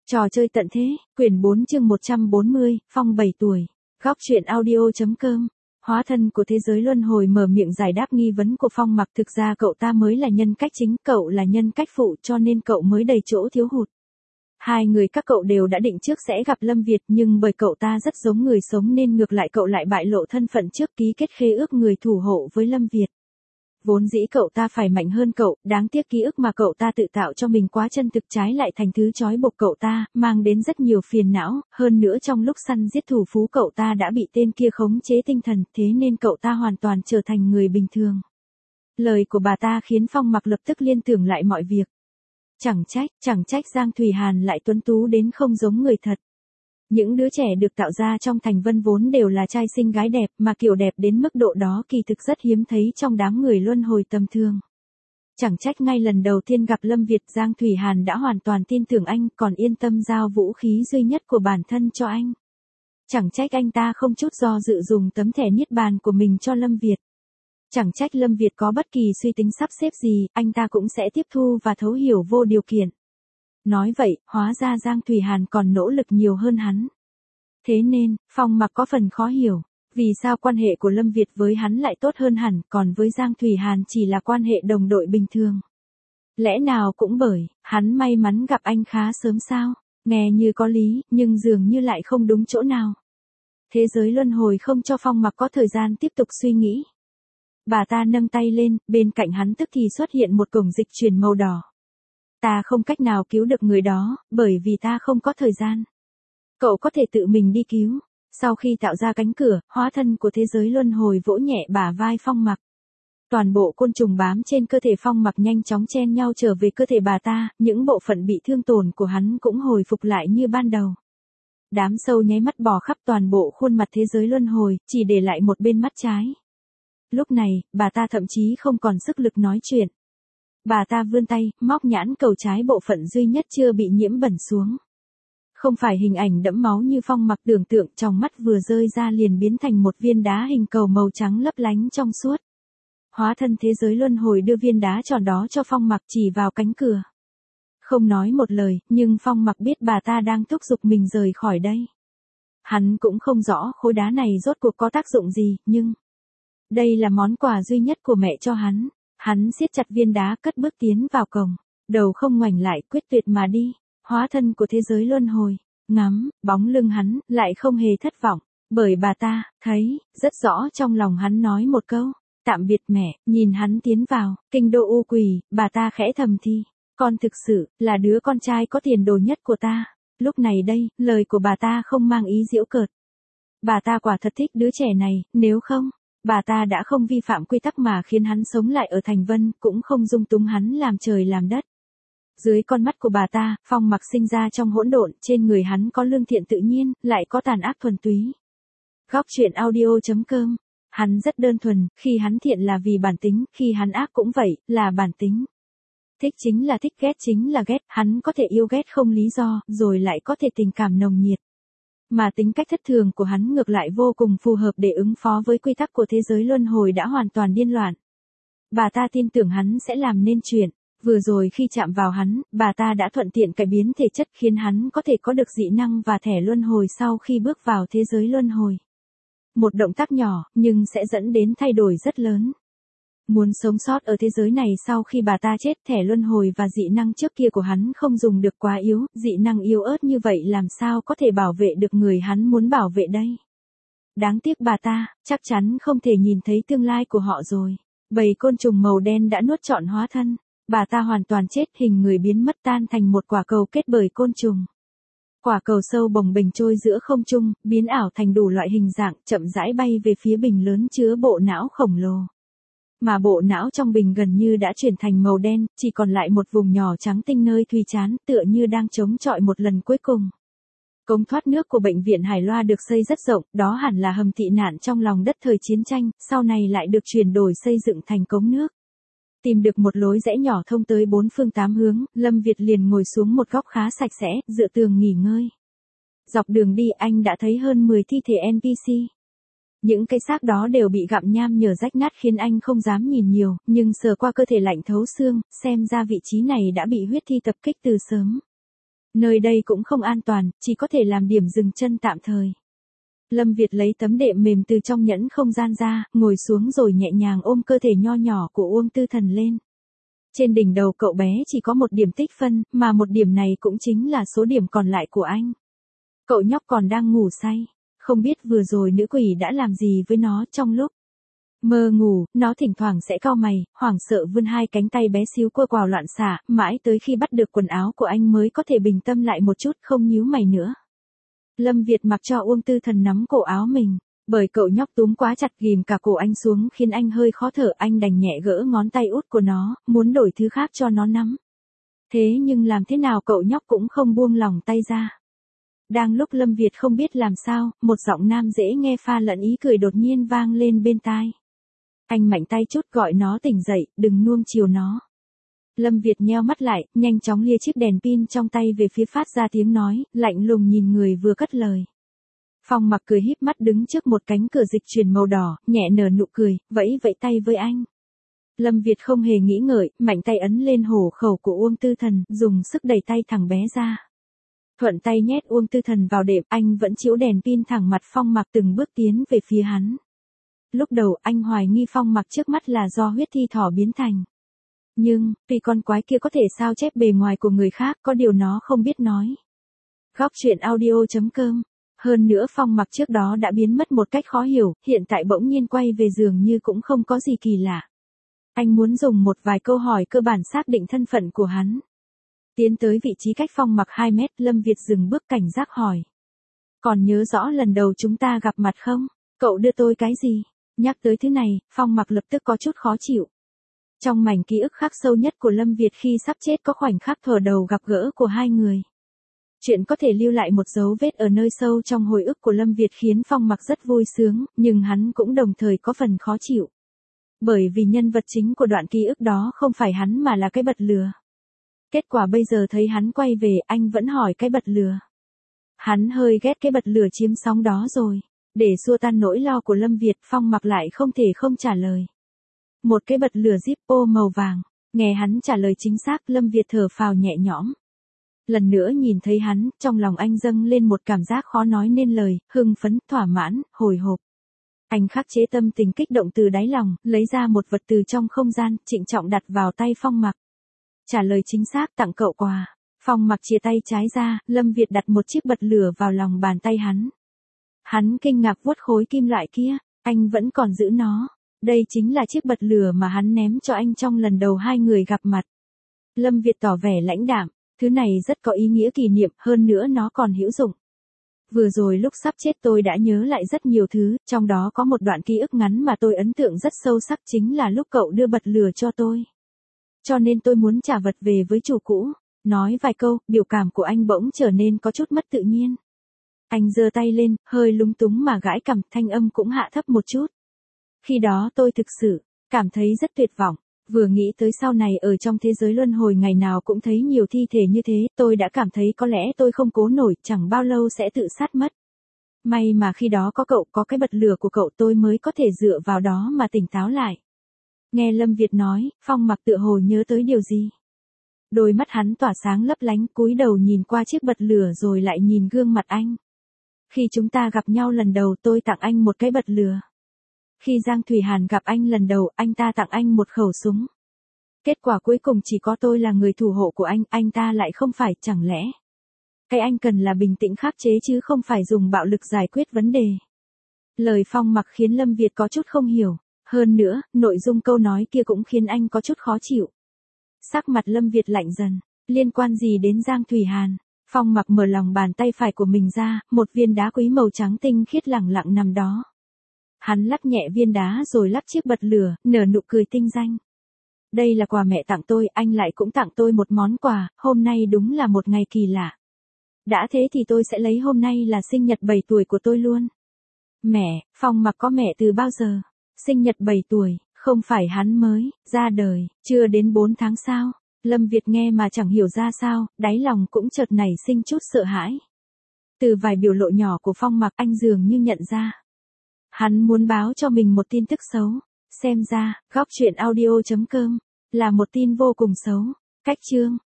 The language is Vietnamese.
Trò chơi tận thế, quyển 4 chương 140, Phong 7 tuổi. Góc truyện audio.com. Hóa thân của thế giới luân hồi mở miệng giải đáp nghi vấn của Phong Mặc, thực ra cậu ta mới là nhân cách chính, cậu là nhân cách phụ cho nên cậu mới đầy chỗ thiếu hụt. Hai người các cậu đều đã định trước sẽ gặp Lâm Việt, nhưng bởi cậu ta rất giống người sống nên ngược lại cậu lại bại lộ thân phận trước, ký kết khế ước người thủ hộ với Lâm Việt. Vốn dĩ cậu ta phải mạnh hơn cậu, đáng tiếc ký ức mà cậu ta tự tạo cho mình quá chân thực, trái lại thành thứ trói buộc cậu ta, mang đến rất nhiều phiền não, hơn nữa trong lúc săn giết thủ phú cậu ta đã bị tên kia khống chế tinh thần, thế nên cậu ta hoàn toàn trở thành người bình thường. Lời của bà ta khiến Phong Mặc lập tức liên tưởng lại mọi việc. Chẳng trách Giang Thủy Hàn lại tuấn tú đến không giống người thật. Những đứa trẻ được tạo ra trong thành Vân vốn đều là trai xinh gái đẹp, mà kiểu đẹp đến mức độ đó kỳ thực rất hiếm thấy trong đám người luân hồi tầm thường. Chẳng trách ngay lần đầu tiên gặp Lâm Việt, Giang Thủy Hàn đã hoàn toàn tin tưởng anh, còn yên tâm giao vũ khí duy nhất của bản thân cho anh. Chẳng trách anh ta không chút do dự dùng tấm thẻ niết bàn của mình cho Lâm Việt. Chẳng trách Lâm Việt có bất kỳ suy tính sắp xếp gì, anh ta cũng sẽ tiếp thu và thấu hiểu vô điều kiện. Nói vậy, hóa ra Giang Thủy Hàn còn nỗ lực nhiều hơn hắn. Thế nên, Phong Mặc có phần khó hiểu, vì sao quan hệ của Lâm Việt với hắn lại tốt hơn hẳn, còn với Giang Thủy Hàn chỉ là quan hệ đồng đội bình thường. Lẽ nào cũng bởi, hắn may mắn gặp anh khá sớm sao? Nghe như có lý, nhưng dường như lại không đúng chỗ nào. Thế giới luân hồi không cho Phong Mặc có thời gian tiếp tục suy nghĩ. Bà ta nâng tay lên, bên cạnh hắn tức thì xuất hiện một cổng dịch chuyển màu đỏ. Ta không cách nào cứu được người đó, bởi vì ta không có thời gian. Cậu có thể tự mình đi cứu. Sau khi tạo ra cánh cửa, hóa thân của thế giới luân hồi vỗ nhẹ bả vai Phong Mặc. Toàn bộ côn trùng bám trên cơ thể Phong Mặc nhanh chóng chen nhau trở về cơ thể bà ta, những bộ phận bị thương tổn của hắn cũng hồi phục lại như ban đầu. Đám sâu nháy mắt bò khắp toàn bộ khuôn mặt thế giới luân hồi, chỉ để lại một bên mắt trái. Lúc này, bà ta thậm chí không còn sức lực nói chuyện. Bà ta vươn tay, móc nhãn cầu trái bộ phận duy nhất chưa bị nhiễm bẩn xuống. Không phải hình ảnh đẫm máu như Phong Mặc tưởng tượng, trong mắt vừa rơi ra liền biến thành một viên đá hình cầu màu trắng lấp lánh trong suốt. Hóa thân thế giới luân hồi đưa viên đá tròn đó cho Phong Mặc, chỉ vào cánh cửa. Không nói một lời, nhưng Phong Mặc biết bà ta đang thúc giục mình rời khỏi đây. Hắn cũng không rõ khối đá này rốt cuộc có tác dụng gì, nhưng đây là món quà duy nhất của mẹ cho hắn. Hắn siết chặt viên đá, cất bước tiến vào cổng, đầu không ngoảnh lại, quyết tuyệt mà đi. Hóa thân của thế giới luân hồi, ngắm bóng lưng hắn, lại không hề thất vọng, bởi bà ta thấy rất rõ trong lòng hắn nói một câu, tạm biệt mẹ. Nhìn hắn tiến vào kinh đô U Quỷ, bà ta khẽ thầm thì, con thực sự là đứa con trai có tiền đồ nhất của ta. Lúc này đây, lời của bà ta không mang ý giễu cợt. Bà ta quả thật thích đứa trẻ này, nếu không, bà ta đã không vi phạm quy tắc mà khiến hắn sống lại ở thành Vân, cũng không dung túng hắn làm trời làm đất. Dưới con mắt của bà ta, Phong Mặc sinh ra trong hỗn độn, trên người hắn có lương thiện tự nhiên, lại có tàn ác thuần túy. Góc truyện audio.com. Hắn rất đơn thuần, khi hắn thiện là vì bản tính, khi hắn ác cũng vậy, là bản tính. Thích chính là thích, ghét chính là ghét, hắn có thể yêu ghét không lý do, rồi lại có thể tình cảm nồng nhiệt. Mà tính cách thất thường của hắn ngược lại vô cùng phù hợp để ứng phó với quy tắc của thế giới luân hồi đã hoàn toàn điên loạn. Bà ta tin tưởng hắn sẽ làm nên chuyện. Vừa rồi khi chạm vào hắn, bà ta đã thuận tiện cải biến thể chất khiến hắn có thể có được dị năng và thẻ luân hồi sau khi bước vào thế giới luân hồi. Một động tác nhỏ, nhưng sẽ dẫn đến thay đổi rất lớn. Muốn sống sót ở thế giới này sau khi bà ta chết, thẻ luân hồi và dị năng trước kia của hắn không dùng được quá yếu, dị năng yếu ớt như vậy làm sao có thể bảo vệ được người hắn muốn bảo vệ đây. Đáng tiếc bà ta, chắc chắn không thể nhìn thấy tương lai của họ rồi. Bầy côn trùng màu đen đã nuốt trọn hóa thân. Bà ta hoàn toàn chết, hình người biến mất tan thành một quả cầu kết bởi côn trùng. Quả cầu sâu bồng bềnh trôi giữa không trung, biến ảo thành đủ loại hình dạng, chậm rãi bay về phía bình lớn chứa bộ não khổng lồ. Mà bộ não trong bình gần như đã chuyển thành màu đen, chỉ còn lại một vùng nhỏ trắng tinh nơi thùy chán, tựa như đang chống chọi một lần cuối cùng. Cống thoát nước của bệnh viện Hải Loa được xây rất rộng, đó hẳn là hầm tị nạn trong lòng đất thời chiến tranh, sau này lại được chuyển đổi xây dựng thành cống nước. Tìm được một lối rẽ nhỏ thông tới bốn phương tám hướng, Lâm Việt liền ngồi xuống một góc khá sạch sẽ, dựa tường nghỉ ngơi. Dọc đường đi anh đã thấy hơn 10 thi thể NPC. Những cái xác đó đều bị gặm nham nhở rách nát khiến anh không dám nhìn nhiều, nhưng sờ qua cơ thể lạnh thấu xương, xem ra vị trí này đã bị huyết thi tập kích từ sớm. Nơi đây cũng không an toàn, chỉ có thể làm điểm dừng chân tạm thời. Lâm Việt lấy tấm đệm mềm từ trong nhẫn không gian ra, ngồi xuống rồi nhẹ nhàng ôm cơ thể nho nhỏ của Uông Tư Thần lên. Trên đỉnh đầu cậu bé chỉ có một điểm tích phân, mà một điểm này cũng chính là số điểm còn lại của anh. Cậu nhóc còn đang ngủ say, không biết vừa rồi nữ quỷ đã làm gì với nó trong lúc mơ ngủ, nó thỉnh thoảng sẽ cau mày, hoảng sợ vươn hai cánh tay bé xíu quơ quào loạn xạ, mãi tới khi bắt được quần áo của anh mới có thể bình tâm lại một chút, không nhíu mày nữa. Lâm Việt mặc cho Uông Tư Thần nắm cổ áo mình, bởi cậu nhóc túm quá chặt ghìm cả cổ anh xuống khiến anh hơi khó thở, anh đành nhẹ gỡ ngón tay út của nó, muốn đổi thứ khác cho nó nắm. Thế nhưng làm thế nào cậu nhóc cũng không buông lòng tay ra. Đang lúc Lâm Việt không biết làm sao, một giọng nam dễ nghe pha lẫn ý cười đột nhiên vang lên bên tai. Anh mạnh tay chút gọi nó tỉnh dậy, đừng nuông chiều nó. Lâm Việt nheo mắt lại, nhanh chóng lia chiếc đèn pin trong tay về phía phát ra tiếng nói, lạnh lùng nhìn người vừa cất lời. Phong Mặc cười híp mắt đứng trước một cánh cửa dịch chuyển màu đỏ, nhẹ nở nụ cười, vẫy vẫy tay với anh. Lâm Việt không hề nghĩ ngợi, mạnh tay ấn lên hổ khẩu của Uông Tư Thần, dùng sức đẩy tay thằng bé ra. Thuận tay nhét Uông Tư Thần vào đệm, anh vẫn chiếu đèn pin thẳng mặt Phong Mặc từng bước tiến về phía hắn. Lúc đầu anh hoài nghi Phong Mặc trước mắt là do huyết thi thỏ biến thành. Nhưng, vì con quái kia có thể sao chép bề ngoài của người khác, có điều nó không biết nói. Góc truyện audio.com. Hơn nữa Phong Mặc trước đó đã biến mất một cách khó hiểu, hiện tại bỗng nhiên quay về giường như cũng không có gì kỳ lạ. Anh muốn dùng một vài câu hỏi cơ bản xác định thân phận của hắn. Tiến tới vị trí cách Phong Mặc 2 mét, Lâm Việt dừng bước cảnh giác hỏi. Còn nhớ rõ lần đầu chúng ta gặp mặt không? Cậu đưa tôi cái gì? Nhắc tới thứ này, Phong Mặc lập tức có chút khó chịu. Trong mảnh ký ức khắc sâu nhất của Lâm Việt khi sắp chết có khoảnh khắc thuở đầu gặp gỡ của hai người. Chuyện có thể lưu lại một dấu vết ở nơi sâu trong hồi ức của Lâm Việt khiến Phong Mặc rất vui sướng, nhưng hắn cũng đồng thời có phần khó chịu. Bởi vì nhân vật chính của đoạn ký ức đó không phải hắn mà là cái bật lừa. Kết quả bây giờ thấy hắn quay về, anh vẫn hỏi cái bật lừa. Hắn hơi ghét cái bật lừa chiếm sóng đó rồi. Để xua tan nỗi lo của Lâm Việt, Phong Mặc lại không thể không trả lời. Một cái bật lửa Zippo màu vàng. Nghe hắn trả lời chính xác, Lâm Việt thở phào nhẹ nhõm. Lần nữa nhìn thấy hắn, trong lòng anh dâng lên một cảm giác khó nói nên lời, hưng phấn, thỏa mãn, hồi hộp. Anh khắc chế tâm tình kích động từ đáy lòng, lấy ra một vật từ trong không gian, trịnh trọng đặt vào tay Phong Mặc. Trả lời chính xác, tặng cậu quà. Phong Mặc chia tay trái ra, Lâm Việt đặt một chiếc bật lửa vào lòng bàn tay hắn. Hắn kinh ngạc vuốt khối kim loại kia, anh vẫn còn giữ nó. Đây chính là chiếc bật lửa mà hắn ném cho anh trong lần đầu hai người gặp mặt. Lâm Việt tỏ vẻ lãnh đạm, thứ này rất có ý nghĩa kỷ niệm, hơn nữa nó còn hữu dụng. Vừa rồi lúc sắp chết tôi đã nhớ lại rất nhiều thứ, trong đó có một đoạn ký ức ngắn mà tôi ấn tượng rất sâu sắc, chính là lúc cậu đưa bật lửa cho tôi. Cho nên tôi muốn trả vật về với chủ cũ. Nói vài câu, biểu cảm của anh bỗng trở nên có chút mất tự nhiên. Anh giơ tay lên, hơi lúng túng mà gãi cằm, thanh âm cũng hạ thấp một chút. Khi đó tôi thực sự cảm thấy rất tuyệt vọng, vừa nghĩ tới sau này ở trong thế giới luân hồi ngày nào cũng thấy nhiều thi thể như thế, tôi đã cảm thấy có lẽ tôi không cố nổi, chẳng bao lâu sẽ tự sát mất. May mà khi đó có cậu, có cái bật lửa của cậu, tôi mới có thể dựa vào đó mà tỉnh táo lại. Nghe Lâm Việt nói, Phong Mặc tựa hồ nhớ tới điều gì. Đôi mắt hắn tỏa sáng lấp lánh, cúi đầu nhìn qua chiếc bật lửa rồi lại nhìn gương mặt anh. Khi chúng ta gặp nhau lần đầu tôi tặng anh một cái bật lửa. Khi Giang Thủy Hàn gặp anh lần đầu, anh ta tặng anh một khẩu súng. Kết quả cuối cùng chỉ có tôi là người thủ hộ của anh ta lại không phải, chẳng lẽ cái anh cần là bình tĩnh khắc chế chứ không phải dùng bạo lực giải quyết vấn đề. Lời Phong Mặc khiến Lâm Việt có chút không hiểu, hơn nữa, nội dung câu nói kia cũng khiến anh có chút khó chịu. Sắc mặt Lâm Việt lạnh dần, liên quan gì đến Giang Thủy Hàn? Phong Mặc mở lòng bàn tay phải của mình ra, một viên đá quý màu trắng tinh khiết lẳng lặng nằm đó. Hắn lắc nhẹ viên đá rồi lắp chiếc bật lửa, nở nụ cười tinh danh. Đây là quà mẹ tặng tôi, anh lại cũng tặng tôi một món quà, hôm nay đúng là một ngày kỳ lạ. Đã thế thì tôi sẽ lấy hôm nay là sinh nhật 7 tuổi của tôi luôn. Mẹ, Phong Mặc có mẹ từ bao giờ? Sinh nhật 7 tuổi, không phải hắn mới ra đời, chưa đến 4 tháng sao? Lâm Việt nghe mà chẳng hiểu ra sao, đáy lòng cũng chợt nảy sinh chút sợ hãi. Từ vài biểu lộ nhỏ của Phong Mặc anh dường như nhận ra. Hắn muốn báo cho mình một tin tức xấu. Xem ra, góc truyện audio.com là một tin vô cùng xấu. Cách chương